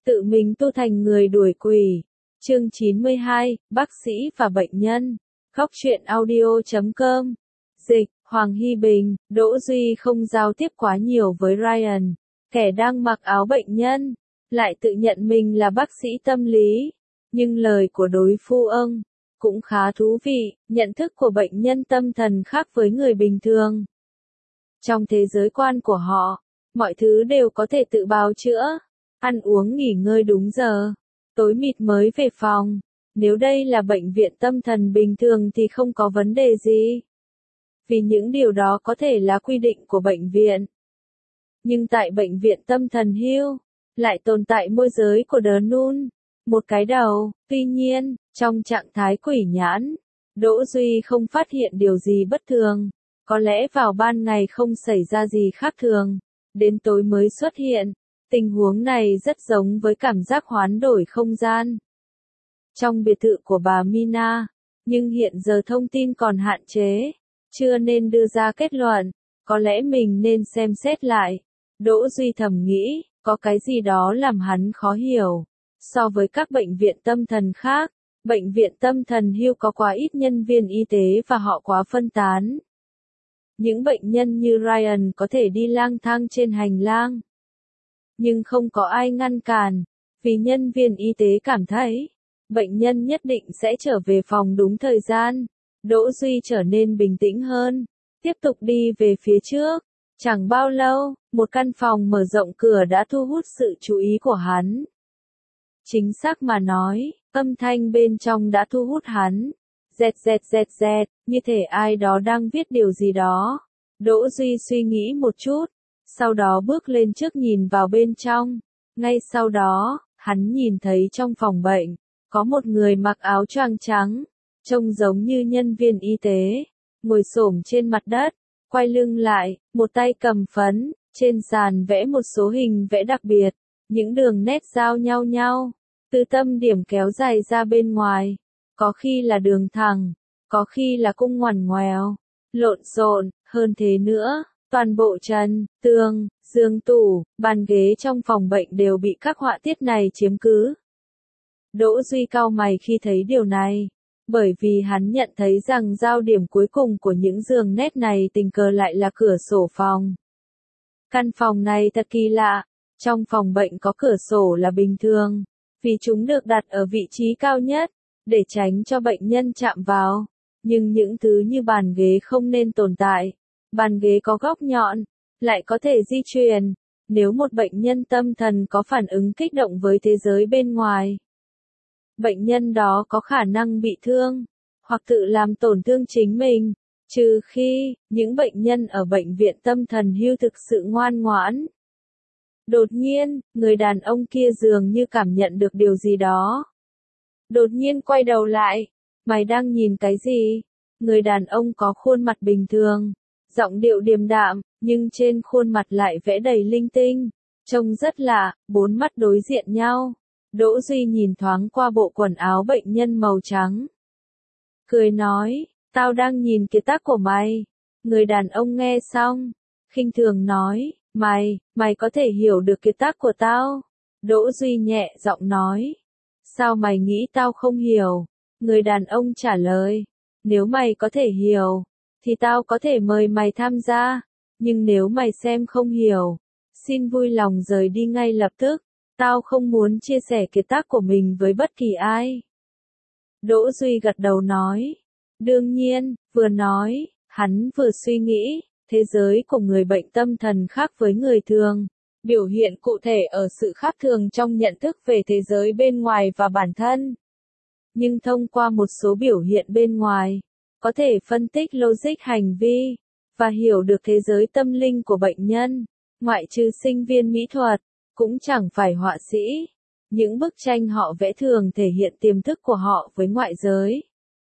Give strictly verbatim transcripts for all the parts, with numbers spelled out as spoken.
tự mình tu thành người đuổi quỷ. Chương chín mươi hai, bác sĩ và bệnh nhân. Góc truyện audio chấm com. Dịch, Hoàng Hy Bình, Đỗ Duy không giao tiếp quá nhiều với Ryan, kẻ đang mặc áo bệnh nhân, lại tự nhận mình là bác sĩ tâm lý. Nhưng lời của đối phương ông cũng khá thú vị, nhận thức của bệnh nhân tâm thần khác với người bình thường. Trong thế giới quan của họ, mọi thứ đều có thể tự bào chữa, ăn uống nghỉ ngơi đúng giờ, tối mịt mới về phòng. Nếu đây là bệnh viện tâm thần bình thường thì không có vấn đề gì, vì những điều đó có thể là quy định của bệnh viện. Nhưng tại bệnh viện tâm thần Hill, lại tồn tại môi giới của The Nun, một cái đầu. Tuy nhiên, trong trạng thái quỷ nhãn, Đỗ Duy không phát hiện điều gì bất thường. Có lẽ vào ban ngày không xảy ra gì khác thường, đến tối mới xuất hiện. Tình huống này rất giống với cảm giác hoán đổi không gian trong biệt thự của bà Mina, nhưng hiện giờ thông tin còn hạn chế, chưa nên đưa ra kết luận. Có lẽ mình nên xem xét lại. Đỗ Duy thầm nghĩ, có cái gì đó làm hắn khó hiểu. So với các bệnh viện tâm thần khác, bệnh viện tâm thần Hill có quá ít nhân viên y tế và họ quá phân tán. Những bệnh nhân như Ryan có thể đi lang thang trên hành lang, nhưng không có ai ngăn cản, vì nhân viên y tế cảm thấy bệnh nhân nhất định sẽ trở về phòng đúng thời gian. Đỗ Duy trở nên bình tĩnh hơn, tiếp tục đi về phía trước. Chẳng bao lâu, một căn phòng mở rộng cửa đã thu hút sự chú ý của hắn. Chính xác mà nói, âm thanh bên trong đã thu hút hắn. Dẹt dẹt dẹt dẹt, như thể ai đó đang viết điều gì đó. Đỗ Duy suy nghĩ một chút, sau đó bước lên trước nhìn vào bên trong. Ngay sau đó, hắn nhìn thấy trong phòng bệnh, có một người mặc áo choàng trắng, trông giống như nhân viên y tế, ngồi xổm trên mặt đất, quay lưng lại, một tay cầm phấn, trên sàn vẽ một số hình vẽ đặc biệt, những đường nét giao nhau nhau, từ tâm điểm kéo dài ra bên ngoài, có khi là đường thẳng, có khi là cung ngoằn ngoèo, lộn xộn. Hơn thế nữa, toàn bộ trần, tường, giường tủ, bàn ghế trong phòng bệnh đều bị các họa tiết này chiếm cứ. Đỗ Duy cau mày khi thấy điều này, bởi vì hắn nhận thấy rằng giao điểm cuối cùng của những đường nét này tình cờ lại là cửa sổ phòng. Căn phòng này thật kỳ lạ, trong phòng bệnh có cửa sổ là bình thường, vì chúng được đặt ở vị trí cao nhất, để tránh cho bệnh nhân chạm vào. Nhưng những thứ như bàn ghế không nên tồn tại. Bàn ghế có góc nhọn, lại có thể di chuyển. Nếu một bệnh nhân tâm thần có phản ứng kích động với thế giới bên ngoài, bệnh nhân đó có khả năng bị thương, hoặc tự làm tổn thương chính mình, trừ khi những bệnh nhân ở bệnh viện tâm thần Hill thực sự ngoan ngoãn. Đột nhiên, người đàn ông kia dường như cảm nhận được điều gì đó. Đột nhiên quay đầu lại. Mày đang nhìn cái gì? Người đàn ông có khuôn mặt bình thường, giọng điệu điềm đạm, nhưng trên khuôn mặt lại vẽ đầy linh tinh, trông rất lạ. Bốn mắt đối diện nhau. Đỗ Duy nhìn thoáng qua bộ quần áo bệnh nhân màu trắng, cười nói, tao đang nhìn kiệt tác của mày. Người đàn ông nghe xong, khinh thường nói, mày, mày có thể hiểu được kiệt tác của tao? Đỗ Duy nhẹ giọng nói, sao mày nghĩ tao không hiểu? Người đàn ông trả lời, nếu mày có thể hiểu, thì tao có thể mời mày tham gia, nhưng nếu mày xem không hiểu, xin vui lòng rời đi ngay lập tức, tao không muốn chia sẻ kiệt tác của mình với bất kỳ ai. Đỗ Duy gật đầu nói, đương nhiên. Vừa nói, hắn vừa suy nghĩ, thế giới của người bệnh tâm thần khác với người thường, biểu hiện cụ thể ở sự khác thường trong nhận thức về thế giới bên ngoài và bản thân. Nhưng thông qua một số biểu hiện bên ngoài, có thể phân tích logic hành vi, và hiểu được thế giới tâm linh của bệnh nhân. Ngoại trừ sinh viên mỹ thuật, cũng chẳng phải họa sĩ. Những bức tranh họ vẽ thường thể hiện tiềm thức của họ với ngoại giới.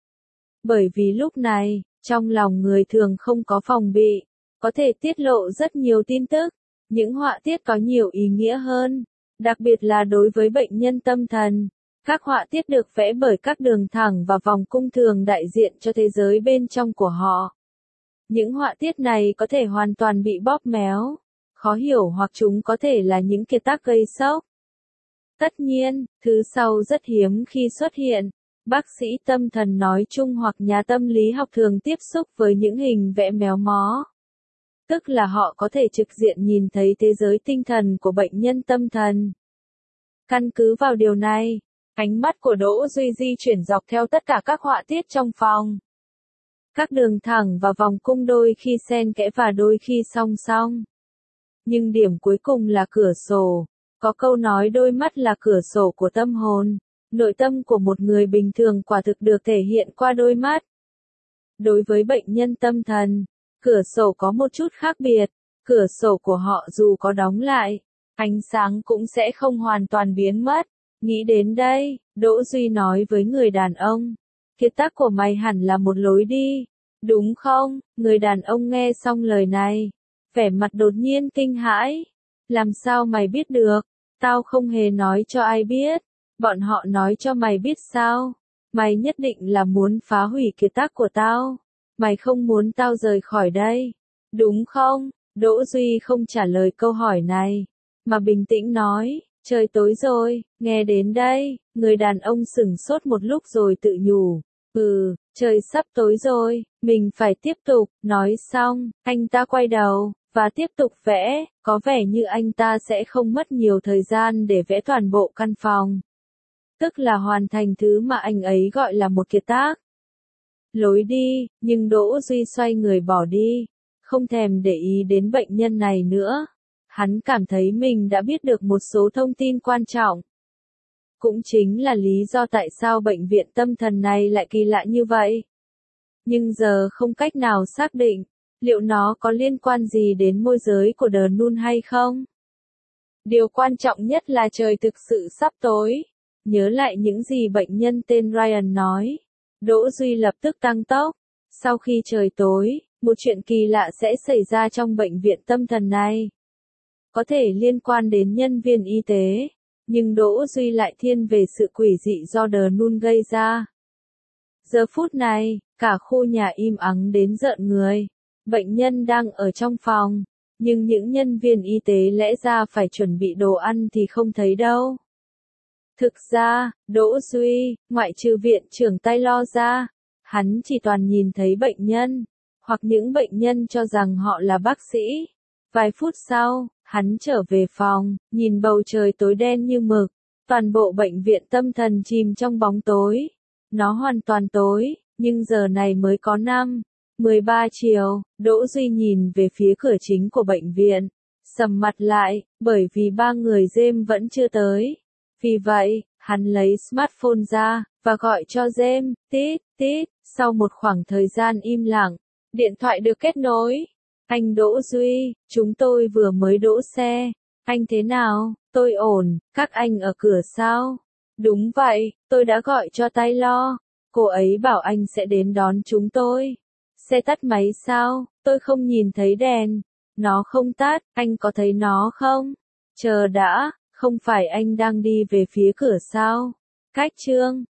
Bởi vì lúc này, trong lòng người thường không có phòng bị, có thể tiết lộ rất nhiều tin tức. Những họa tiết có nhiều ý nghĩa hơn, đặc biệt là đối với bệnh nhân tâm thần. Các họa tiết được vẽ bởi các đường thẳng và vòng cung thường đại diện cho thế giới bên trong của họ. Những họa tiết này có thể hoàn toàn bị bóp méo, khó hiểu, hoặc chúng có thể là những kiệt tác gây sốc. Tất nhiên, thứ sau rất hiếm khi xuất hiện. Bác sĩ tâm thần nói chung hoặc nhà tâm lý học thường tiếp xúc với những hình vẽ méo mó. Tức là họ có thể trực diện nhìn thấy thế giới tinh thần của bệnh nhân tâm thần. Căn cứ vào điều này, ánh mắt của Đỗ Duy di chuyển dọc theo tất cả các họa tiết trong phòng. Các đường thẳng và vòng cung đôi khi xen kẽ và đôi khi song song. Nhưng điểm cuối cùng là cửa sổ. Có câu nói đôi mắt là cửa sổ của tâm hồn. Nội tâm của một người bình thường quả thực được thể hiện qua đôi mắt. Đối với bệnh nhân tâm thần, cửa sổ có một chút khác biệt. Cửa sổ của họ dù có đóng lại, ánh sáng cũng sẽ không hoàn toàn biến mất. Nghĩ đến đây, Đỗ Duy nói với người đàn ông. Kiệt tác của mày hẳn là một lối đi, đúng không? Người đàn ông nghe xong lời này, vẻ mặt đột nhiên kinh hãi. Làm sao mày biết được? Tao không hề nói cho ai biết. Bọn họ nói cho mày biết sao? Mày nhất định là muốn phá hủy kiệt tác của tao. Mày không muốn tao rời khỏi đây, đúng không? Đỗ Duy không trả lời câu hỏi này, mà bình tĩnh nói, trời tối rồi. Nghe đến đây, người đàn ông sửng sốt một lúc rồi tự nhủ, ừ, trời sắp tối rồi, mình phải tiếp tục. Nói xong, anh ta quay đầu, và tiếp tục vẽ, có vẻ như anh ta sẽ không mất nhiều thời gian để vẽ toàn bộ căn phòng. Tức là hoàn thành thứ mà anh ấy gọi là một kiệt tác. Lối đi, nhưng Đỗ Duy xoay người bỏ đi, không thèm để ý đến bệnh nhân này nữa. Hắn cảm thấy mình đã biết được một số thông tin quan trọng. Cũng chính là lý do tại sao bệnh viện tâm thần này lại kỳ lạ như vậy. Nhưng giờ không cách nào xác định, liệu nó có liên quan gì đến môi giới của The Nun hay không? Điều quan trọng nhất là trời thực sự sắp tối. Nhớ lại những gì bệnh nhân tên Ryan nói. Đỗ Duy lập tức tăng tốc. Sau khi trời tối, một chuyện kỳ lạ sẽ xảy ra trong bệnh viện tâm thần này. Có thể liên quan đến nhân viên y tế, nhưng Đỗ Duy lại thiên về sự quỷ dị do The Nun gây ra. Giờ phút này, cả khu nhà im ắng đến rợn người. Bệnh nhân đang ở trong phòng, nhưng những nhân viên y tế lẽ ra phải chuẩn bị đồ ăn thì không thấy đâu. Thực ra, Đỗ Duy, ngoại trừ viện trưởng Taylor ra, hắn chỉ toàn nhìn thấy bệnh nhân, hoặc những bệnh nhân cho rằng họ là bác sĩ. Vài phút sau, hắn trở về phòng, nhìn bầu trời tối đen như mực, toàn bộ bệnh viện tâm thần chìm trong bóng tối. Nó hoàn toàn tối, nhưng giờ này mới có năm, mười ba chiều, Đỗ Duy nhìn về phía cửa chính của bệnh viện, sầm mặt lại, bởi vì ba người James vẫn chưa tới. Vì vậy, hắn lấy smartphone ra, và gọi cho James, tít, tít. Sau một khoảng thời gian im lặng, điện thoại được kết nối. Anh Đỗ Duy, chúng tôi vừa mới đỗ xe. Anh thế nào? Tôi ổn, các anh ở cửa sao? Đúng vậy, tôi đã gọi cho Taylor. Cô ấy bảo anh sẽ đến đón chúng tôi. Xe tắt máy sao? Tôi không nhìn thấy đèn. Nó không tắt, anh có thấy nó không? Chờ đã, không phải anh đang đi về phía cửa sao? Cách chương